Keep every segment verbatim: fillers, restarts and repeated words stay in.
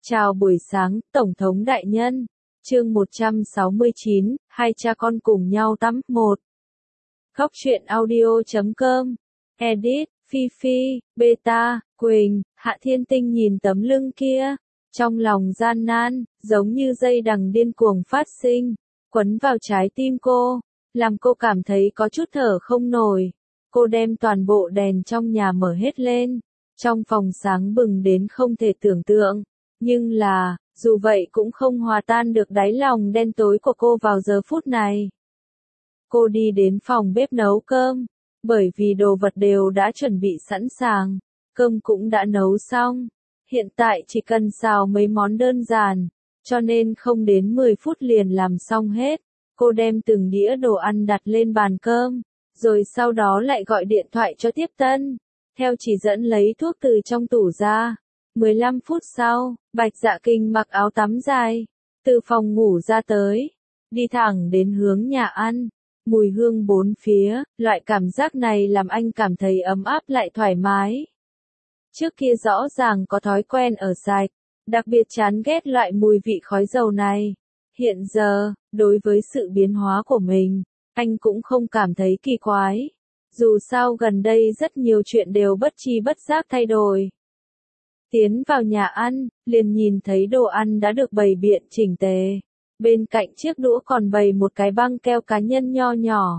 Chào buổi sáng, Tổng thống đại nhân. Chương một trăm sáu mươi chín, hai cha con cùng nhau tắm. một. Góc truyện audio chấm com. Edit, Phi Phi, Beta, Quỳnh, Hạ Thiên Tinh nhìn tấm lưng kia. Trong lòng gian nan, giống như dây đằng điên cuồng phát sinh, quấn vào trái tim cô, làm cô cảm thấy có chút thở không nổi. Cô đem toàn bộ đèn trong nhà mở hết lên. Trong phòng sáng bừng đến không thể tưởng tượng. Nhưng là, dù vậy cũng không hòa tan được đáy lòng đen tối của cô vào giờ phút này. Cô đi đến phòng bếp nấu cơm, bởi vì đồ vật đều đã chuẩn bị sẵn sàng, cơm cũng đã nấu xong. Hiện tại chỉ cần xào mấy món đơn giản, cho nên không đến mười phút liền làm xong hết. Cô đem từng đĩa đồ ăn đặt lên bàn cơm, rồi sau đó lại gọi điện thoại cho tiếp tân. Theo chỉ dẫn lấy thuốc từ trong tủ ra. mười lăm phút sau, Bạch Dạ Kinh mặc áo tắm dài, từ phòng ngủ ra tới, đi thẳng đến hướng nhà ăn. Mùi hương bốn phía, loại cảm giác này làm anh cảm thấy ấm áp lại thoải mái. Trước kia rõ ràng có thói quen ở sạch, đặc biệt chán ghét loại mùi vị khói dầu này. Hiện giờ, đối với sự biến hóa của mình, anh cũng không cảm thấy kỳ quái. Dù sao gần đây rất nhiều chuyện đều bất tri bất giác thay đổi. Tiến vào nhà ăn, liền nhìn thấy đồ ăn đã được bày biện chỉnh tề. Bên cạnh chiếc đũa còn bày một cái băng keo cá nhân nho nhỏ.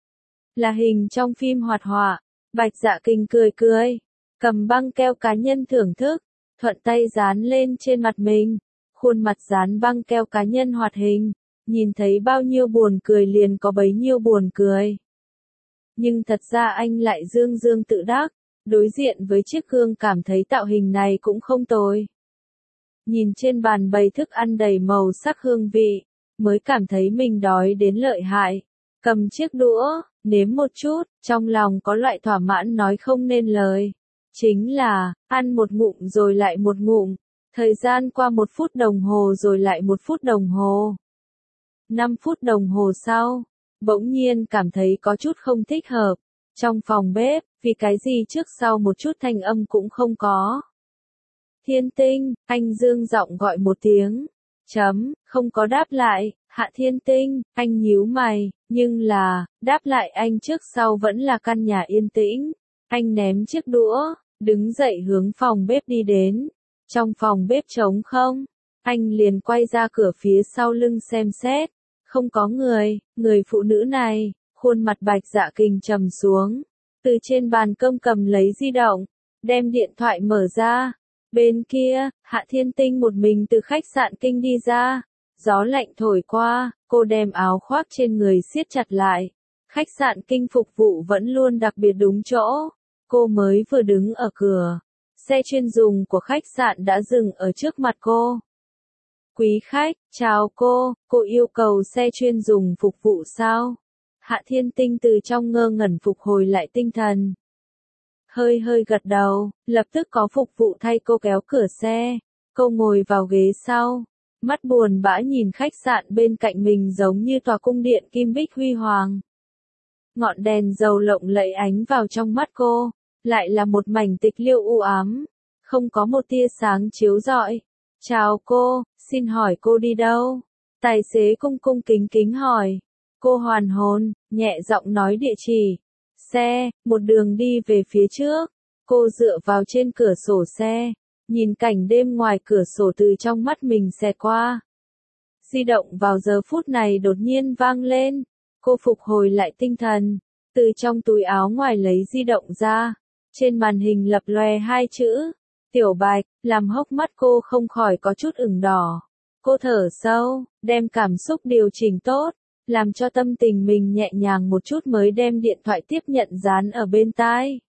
Là hình trong phim hoạt họa. Bạch Dạ Kinh cười cười, cầm băng keo cá nhân thưởng thức, thuận tay dán lên trên mặt mình. Khuôn mặt dán băng keo cá nhân hoạt hình, nhìn thấy bao nhiêu buồn cười liền có bấy nhiêu buồn cười. Nhưng thật ra anh lại dương dương tự đắc. Đối diện với chiếc gương cảm thấy tạo hình này cũng không tồi. Nhìn trên bàn bày thức ăn đầy màu sắc hương vị, mới cảm thấy mình đói đến lợi hại. Cầm chiếc đũa, nếm một chút, trong lòng có loại thỏa mãn nói không nên lời. Chính là, ăn một ngụm rồi lại một ngụm, thời gian qua một phút đồng hồ rồi lại một phút đồng hồ. Năm phút đồng hồ sau, bỗng nhiên cảm thấy có chút không thích hợp. Trong phòng bếp, vì cái gì trước sau một chút thanh âm cũng không có. Thiên Tinh, anh dương giọng gọi một tiếng. Chấm, không có đáp lại. Hạ Thiên Tinh, anh nhíu mày, nhưng là, đáp lại anh trước sau vẫn là căn nhà yên tĩnh. Anh ném chiếc đũa, đứng dậy hướng phòng bếp đi đến. Trong phòng bếp trống không, anh liền quay ra cửa phía sau lưng xem xét. Không có người, người phụ nữ này. Khuôn mặt Bạch Dạ Kinh trầm xuống, từ trên bàn cơm cầm lấy di động, đem điện thoại mở ra. Bên kia, Hạ Thiên Tinh một mình từ khách sạn Kinh đi ra, gió lạnh thổi qua, cô đem áo khoác trên người siết chặt lại. Khách sạn Kinh phục vụ vẫn luôn đặc biệt đúng chỗ, cô mới vừa đứng ở cửa, xe chuyên dùng của khách sạn đã dừng ở trước mặt cô. Quý khách, chào cô, cô yêu cầu xe chuyên dùng phục vụ sao? Hạ Thiên Tinh từ trong ngơ ngẩn phục hồi lại tinh thần. Hơi hơi gật đầu, lập tức có phục vụ thay cô kéo cửa xe. Cô ngồi vào ghế sau, mắt buồn bã nhìn khách sạn bên cạnh mình giống như tòa cung điện kim bích huy hoàng. Ngọn đèn dầu lộng lẫy ánh vào trong mắt cô, lại là một mảnh tịch liêu u ám, không có một tia sáng chiếu rọi. Chào cô, xin hỏi cô đi đâu? Tài xế cung cung kính kính hỏi. Cô hoàn hồn, nhẹ giọng nói địa chỉ. Xe, một đường đi về phía trước. Cô dựa vào trên cửa sổ xe, nhìn cảnh đêm ngoài cửa sổ từ trong mắt mình xẹt qua. Di động vào giờ phút này đột nhiên vang lên. Cô phục hồi lại tinh thần, từ trong túi áo ngoài lấy di động ra. Trên màn hình lập lòe hai chữ, Tiểu Bạch, làm hốc mắt cô không khỏi có chút ửng đỏ. Cô thở sâu, đem cảm xúc điều chỉnh tốt, làm cho tâm tình mình nhẹ nhàng một chút mới đem điện thoại tiếp nhận dán ở bên tai.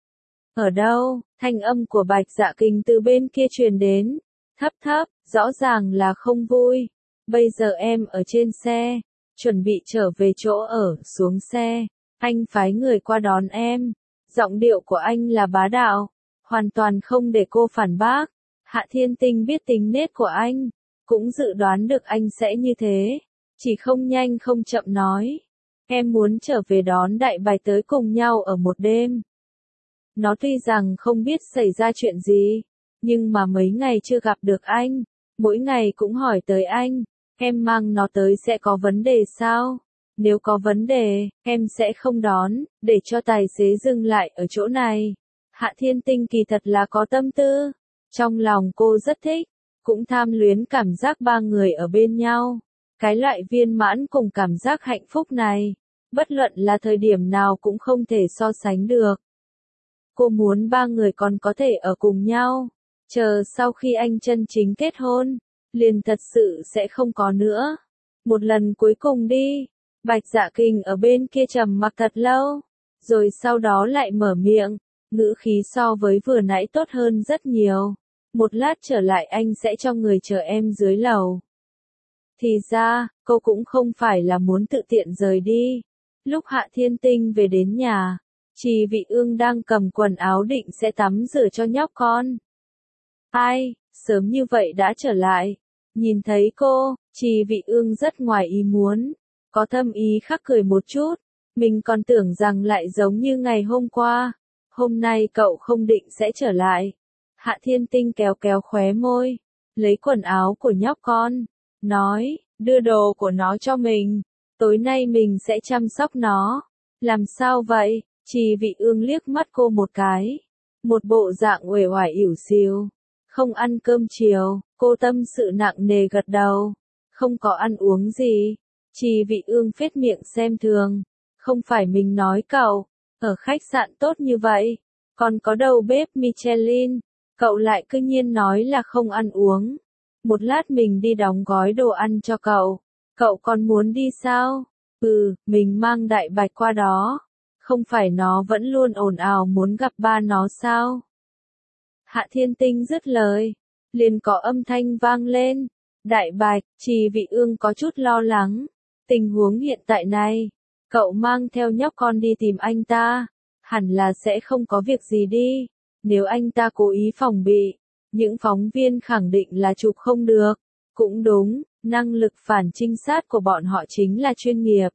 Ở đâu? Thanh âm của Bạch Dạ Kinh từ bên kia truyền đến, thấp thấp, rõ ràng là không vui. Bây giờ em ở trên xe, chuẩn bị trở về chỗ ở, xuống xe, anh phái người qua đón em. Giọng điệu của anh là bá đạo, hoàn toàn không để cô phản bác. Hạ Thiên Tinh biết tính nết của anh, cũng dự đoán được anh sẽ như thế. Chỉ không nhanh không chậm nói. Em muốn trở về đón Đại Bạch tới cùng nhau ở một đêm. Nó tuy rằng không biết xảy ra chuyện gì, nhưng mà mấy ngày chưa gặp được anh, mỗi ngày cũng hỏi tới anh, em mang nó tới sẽ có vấn đề sao? Nếu có vấn đề, em sẽ không đón, để cho tài xế dừng lại ở chỗ này. Hạ Thiên Tinh kỳ thật là có tâm tư, trong lòng cô rất thích, cũng tham luyến cảm giác ba người ở bên nhau. Cái loại viên mãn cùng cảm giác hạnh phúc này, bất luận là thời điểm nào cũng không thể so sánh được. Cô muốn ba người còn có thể ở cùng nhau, chờ sau khi anh chân chính kết hôn, liền thật sự sẽ không có nữa. Một lần cuối cùng đi, Bạch Dạ Kình ở bên kia trầm mặc thật lâu, rồi sau đó lại mở miệng, ngữ khí so với vừa nãy tốt hơn rất nhiều. Một lát trở lại anh sẽ cho người chờ em dưới lầu. Thì ra, cô cũng không phải là muốn tự tiện rời đi. Lúc Hạ Thiên Tinh về đến nhà, Trì Vị Ương đang cầm quần áo định sẽ tắm rửa cho nhóc con. Ai, sớm như vậy đã trở lại. Nhìn thấy cô, Trì Vị Ương rất ngoài ý muốn, có thâm ý khắc cười một chút. Mình còn tưởng rằng lại giống như ngày hôm qua. Hôm nay cậu không định sẽ trở lại. Hạ Thiên Tinh kéo kéo khóe môi, lấy quần áo của nhóc con, nói, đưa đồ của nó cho mình, tối nay mình sẽ chăm sóc nó. Làm sao vậy? Trì Vị Ương liếc mắt cô một cái, một bộ dạng uể oải ỉu xìu. Không ăn cơm chiều, cô tâm sự nặng nề gật đầu, không có ăn uống gì. Trì Vị Ương phết miệng xem thường, không phải mình nói cậu, ở khách sạn tốt như vậy, còn có đầu bếp Michelin, cậu lại cứ nhiên nói là không ăn uống. Một lát mình đi đóng gói đồ ăn cho cậu, cậu còn muốn đi sao? Ừ, mình mang Đại Bạch qua đó, không phải nó vẫn luôn ồn ào muốn gặp ba nó sao? Hạ Thiên Tinh dứt lời, liền có âm thanh vang lên. Đại Bạch, Trì Vị Ương có chút lo lắng. Tình huống hiện tại này, cậu mang theo nhóc con đi tìm anh ta, hẳn là sẽ không có việc gì đi. Nếu anh ta cố ý phòng bị, những phóng viên khẳng định là chụp không được. Cũng đúng, năng lực phản trinh sát của bọn họ chính là chuyên nghiệp.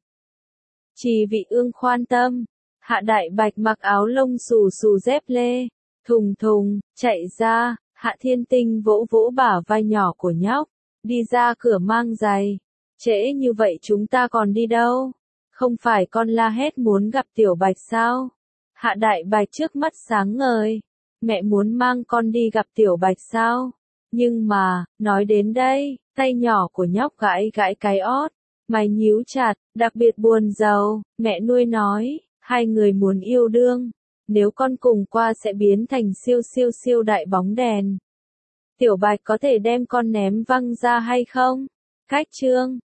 Trì Vị Ương khoan tâm. Hạ Đại Bạch mặc áo lông xù xù dép lê, thùng thùng, chạy ra. Hạ Thiên Tinh vỗ vỗ bả vai nhỏ của nhóc, đi ra cửa mang giày. Trễ như vậy chúng ta còn đi đâu? Không phải con la hét muốn gặp Tiểu Bạch sao? Hạ Đại Bạch trước mắt sáng ngời. Mẹ muốn mang con đi gặp Tiểu Bạch sao? Nhưng mà, nói đến đây, tay nhỏ của nhóc gãi gãi cái ót, mày nhíu chặt, đặc biệt buồn rầu. Mẹ nuôi nói, hai người muốn yêu đương, nếu con cùng qua sẽ biến thành siêu siêu siêu đại bóng đèn. Tiểu Bạch có thể đem con ném văng ra hay không? Cách chương